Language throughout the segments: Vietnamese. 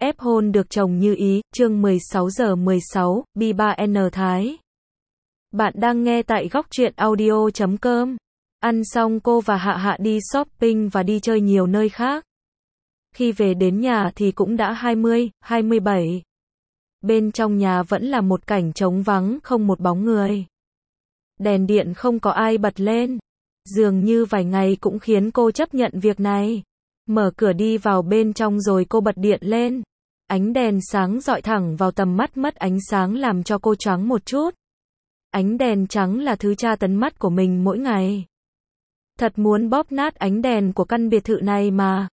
ép hôn được chồng như ý, chương 16:16, B3N Thái. Bạn đang nghe tại góc truyện audio.com. Ăn xong cô và Hạ Hạ đi shopping và đi chơi nhiều nơi khác. Khi về đến nhà thì cũng đã 27. Bên trong nhà vẫn là một cảnh trống vắng, không một bóng người. Đèn điện không có ai bật lên. Dường như vài ngày cũng khiến cô chấp nhận việc này. Mở cửa đi vào bên trong rồi cô bật điện lên. Ánh đèn sáng rọi thẳng vào tầm mắt, mất ánh sáng làm cho cô choáng một chút. Ánh đèn trắng là thứ tra tấn mắt của mình mỗi ngày. Thật muốn bóp nát ánh đèn của căn biệt thự này mà.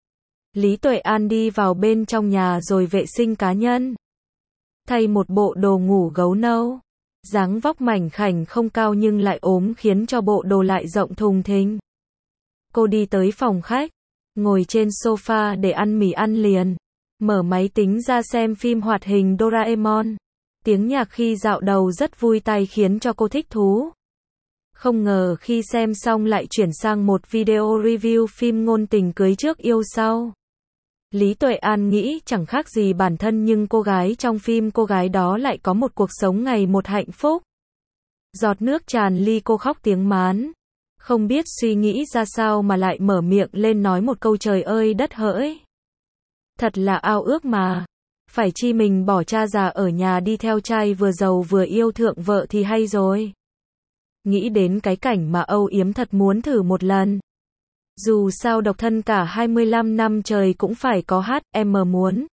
Lý Tuệ An đi vào bên trong nhà rồi vệ sinh cá nhân. Thay một bộ đồ ngủ gấu nâu. Dáng vóc mảnh khảnh không cao nhưng lại ốm khiến cho bộ đồ lại rộng thùng thình. Cô đi tới phòng khách. Ngồi trên sofa để ăn mì ăn liền. Mở máy tính ra xem phim hoạt hình Doraemon. Tiếng nhạc khi dạo đầu rất vui tai khiến cho cô thích thú. Không ngờ khi xem xong lại chuyển sang một video review phim ngôn tình cưới trước yêu sau. Lý Tuệ An nghĩ chẳng khác gì bản thân nhưng cô gái trong phim cô gái đó lại có một cuộc sống ngày một hạnh phúc. Giọt nước tràn ly cô khóc tiếng mán. Không biết suy nghĩ ra sao mà lại mở miệng lên nói một câu trời ơi đất hỡi. Thật là ao ước mà. Phải chi mình bỏ cha già ở nhà đi theo trai vừa giàu vừa yêu thượng vợ thì hay rồi. Nghĩ đến cái cảnh mà âu yếm thật muốn thử một lần. Dù sao độc thân cả 25 năm trời cũng phải có em muốn.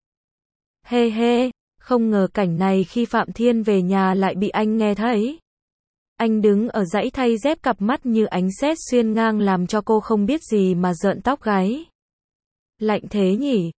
Hê hê, không ngờ cảnh này khi Phạm Thiên về nhà lại bị anh nghe thấy. Anh đứng ở dãy thay dép, cặp mắt như ánh sét xuyên ngang làm cho cô không biết gì mà rợn tóc gáy. Lạnh thế nhỉ?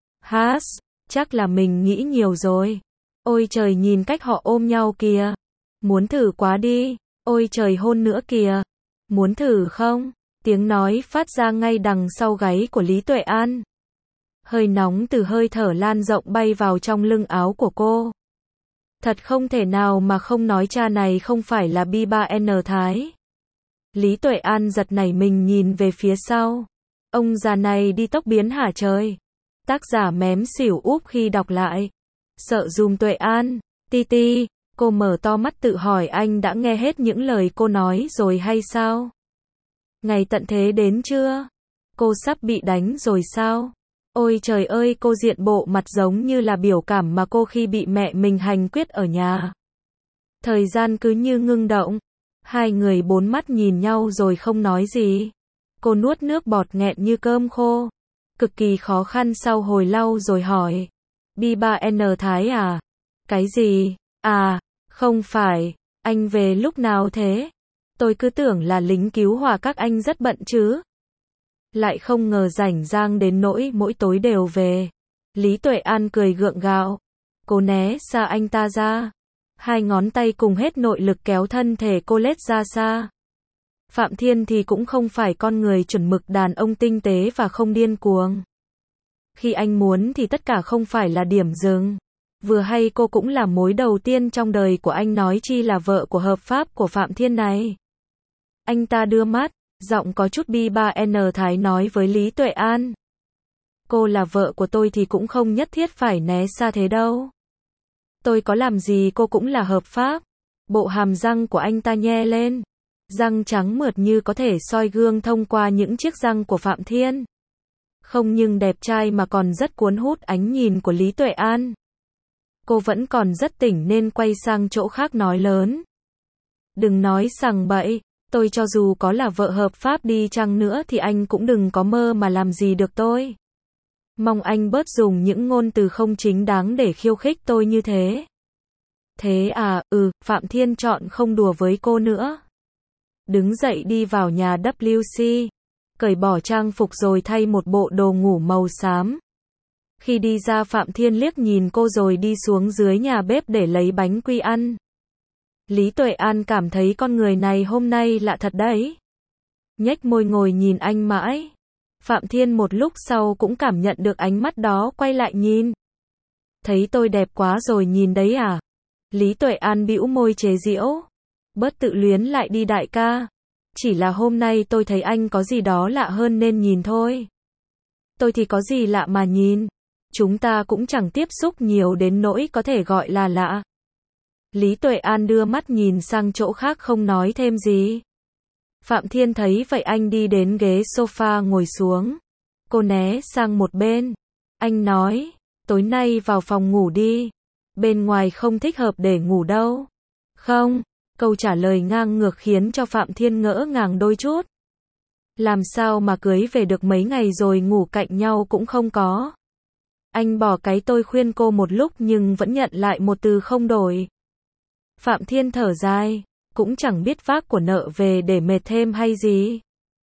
Chắc là mình nghĩ nhiều rồi. Ôi trời, nhìn cách họ ôm nhau kìa. Muốn thử quá đi. Ôi trời, hôn nữa kìa. Muốn thử không? Tiếng nói phát ra ngay đằng sau gáy của Lý Tuệ An. Hơi nóng từ hơi thở lan rộng bay vào trong lưng áo của cô. Thật không thể nào mà không nói cha này không phải là B3N Thái. Lý Tuệ An giật nảy mình nhìn về phía sau. Ông già này đi tốc biến hả trời? Tác giả mém xỉu úp khi đọc lại. Sợ dùm Tuệ An. Ti, cô mở to mắt tự hỏi anh đã nghe hết những lời cô nói rồi hay sao? Ngày tận thế đến chưa? Cô sắp bị đánh rồi sao? Ôi trời ơi, cô diện bộ mặt giống như là biểu cảm mà cô khi bị mẹ mình hành quyết ở nhà. Thời gian cứ như ngưng động. Hai người bốn mắt nhìn nhau rồi không nói gì. Cô nuốt nước bọt nghẹn như cơm khô. Cực kỳ khó khăn sau hồi lâu rồi hỏi. B3N Thái à? Cái gì? À, không phải. Anh về lúc nào thế? Tôi cứ tưởng là lính cứu hỏa các anh rất bận chứ. Lại không ngờ rảnh rang đến nỗi mỗi tối đều về. Lý Tuệ An cười gượng gạo. Cô né xa anh ta ra. Hai ngón tay cùng hết nội lực kéo thân thể cô lết ra xa. Phạm Thiên thì cũng không phải con người chuẩn mực đàn ông tinh tế và không điên cuồng. Khi anh muốn thì tất cả không phải là điểm dừng. Vừa hay cô cũng là mối đầu tiên trong đời của anh, nói chi là vợ của hợp pháp của Phạm Thiên này. Anh ta đưa mắt, giọng có chút B3N Thái nói với Lý Tuệ An. Cô là vợ của tôi thì cũng không nhất thiết phải né xa thế đâu. Tôi có làm gì cô cũng là hợp pháp. Bộ hàm răng của anh ta nhe lên. Răng trắng mượt như có thể soi gương thông qua những chiếc răng của Phạm Thiên. Không nhưng đẹp trai mà còn rất cuốn hút ánh nhìn của Lý Tuệ An. Cô vẫn còn rất tỉnh nên quay sang chỗ khác nói lớn. Đừng nói sằng bậy, tôi cho dù có là vợ hợp pháp đi chăng nữa thì anh cũng đừng có mơ mà làm gì được tôi. Mong anh bớt dùng những ngôn từ không chính đáng để khiêu khích tôi như thế. Thế à, Phạm Thiên chọn không đùa với cô nữa. Đứng dậy đi vào nhà WC. Cởi bỏ trang phục rồi thay một bộ đồ ngủ màu xám. Khi đi ra Phạm Thiên liếc nhìn cô rồi đi xuống dưới nhà bếp để lấy bánh quy ăn. Lý Tuệ An cảm thấy con người này hôm nay lạ thật đấy. Nhếch môi ngồi nhìn anh mãi. Phạm Thiên một lúc sau cũng cảm nhận được ánh mắt đó, quay lại nhìn. Thấy tôi đẹp quá rồi nhìn đấy à? Lý Tuệ An bĩu môi chế giễu. Bớt tự luyến lại đi đại ca. Chỉ là hôm nay tôi thấy anh có gì đó lạ hơn nên nhìn thôi. Tôi thì có gì lạ mà nhìn. Chúng ta cũng chẳng tiếp xúc nhiều đến nỗi có thể gọi là lạ. Lý Tuệ An đưa mắt nhìn sang chỗ khác không nói thêm gì. Phạm Thiên thấy vậy anh đi đến ghế sofa ngồi xuống. Cô né sang một bên. Anh nói, tối nay vào phòng ngủ đi. Bên ngoài không thích hợp để ngủ đâu. Không, câu trả lời ngang ngược khiến cho Phạm Thiên ngỡ ngàng đôi chút. Làm sao mà cưới về được mấy ngày rồi ngủ cạnh nhau cũng không có. Anh bỏ cái tôi khuyên cô một lúc nhưng vẫn nhận lại một từ không đổi. Phạm Thiên thở dài, cũng chẳng biết vác của nợ về để mệt thêm hay gì.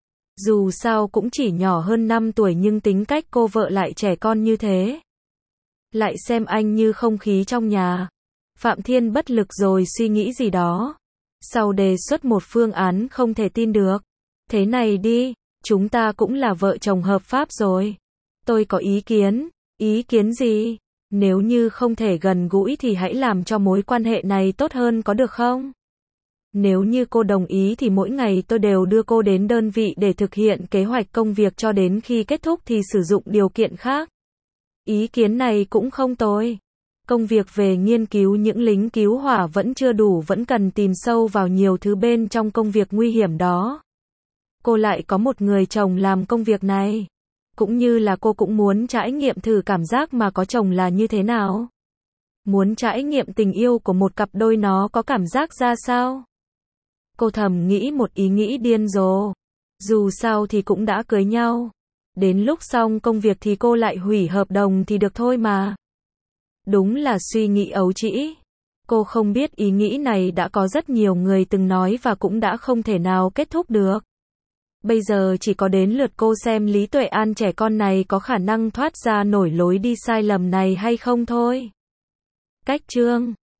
Dù sao cũng chỉ nhỏ hơn 5 tuổi nhưng tính cách cô vợ lại trẻ con như thế. Lại xem anh như không khí trong nhà. Phạm Thiên bất lực rồi suy nghĩ gì đó. Sau đề xuất một phương án không thể tin được. Thế này đi, chúng ta cũng là vợ chồng hợp pháp rồi. Tôi có ý kiến. Ý kiến gì? Nếu như không thể gần gũi thì hãy làm cho mối quan hệ này tốt hơn có được không? Nếu như cô đồng ý thì mỗi ngày tôi đều đưa cô đến đơn vị để thực hiện kế hoạch công việc cho đến khi kết thúc thì sử dụng điều kiện khác. Ý kiến này cũng không tồi. Công việc về nghiên cứu những lính cứu hỏa vẫn chưa đủ, vẫn cần tìm sâu vào nhiều thứ bên trong công việc nguy hiểm đó. Cô lại có một người chồng làm công việc này. Cũng như là cô cũng muốn trải nghiệm thử cảm giác mà có chồng là như thế nào. Muốn trải nghiệm tình yêu của một cặp đôi nó có cảm giác ra sao. Cô thầm nghĩ một ý nghĩ điên rồ. Dù sao thì cũng đã cưới nhau. Đến lúc xong công việc thì cô lại hủy hợp đồng thì được thôi mà. Đúng là suy nghĩ ấu trĩ. Cô không biết ý nghĩ này đã có rất nhiều người từng nói và cũng đã không thể nào kết thúc được. Bây giờ chỉ có đến lượt cô xem Lý Tuệ An trẻ con này có khả năng thoát ra nổi lối đi sai lầm này hay không thôi. Cách chương